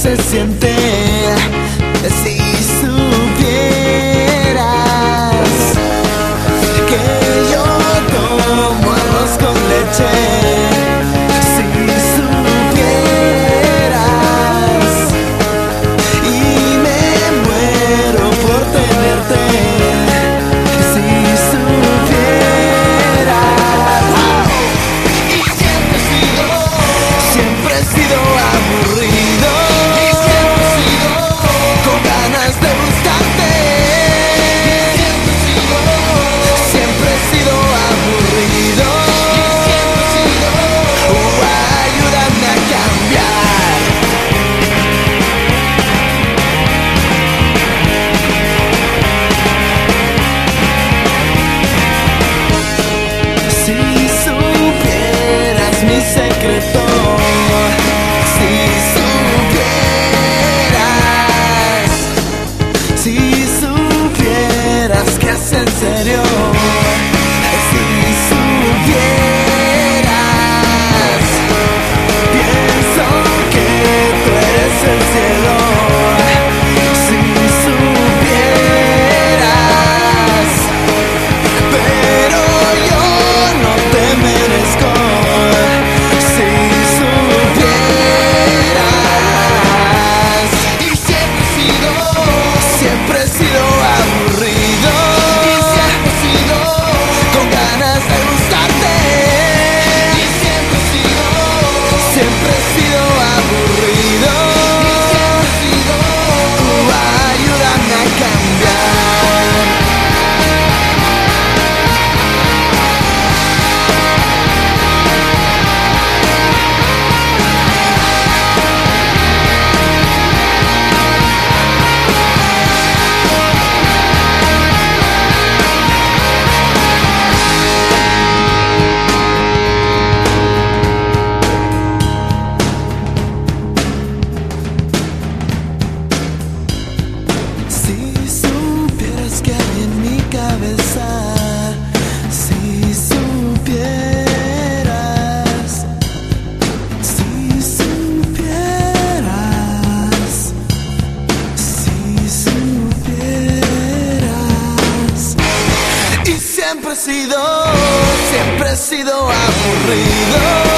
se siente si supieras que yo tomo arroz con leche. Si supieras y me muero por tenerte. Si supieras. Y siempre he sido aburrido. Y siempre he sido con ganas de buscarte. Siempre he sido aburrido. Ayúdame a cambiar. Si supieras mi secreto. Si supieras que es en serio. Si supieras, pienso que tú eres el cielo. Si supieras, pero yo no te merezco. Si supieras. Y siempre he sido aburrido. Y siempre he sido con ganas de gustarte. Y siempre he sido aburrido. Y siempre he sido. Ayúdame a cambiar. Si supieras que hay en mi cabeza. Si supieras. Si supieras. Si supieras. Y siempre he sido aburrido.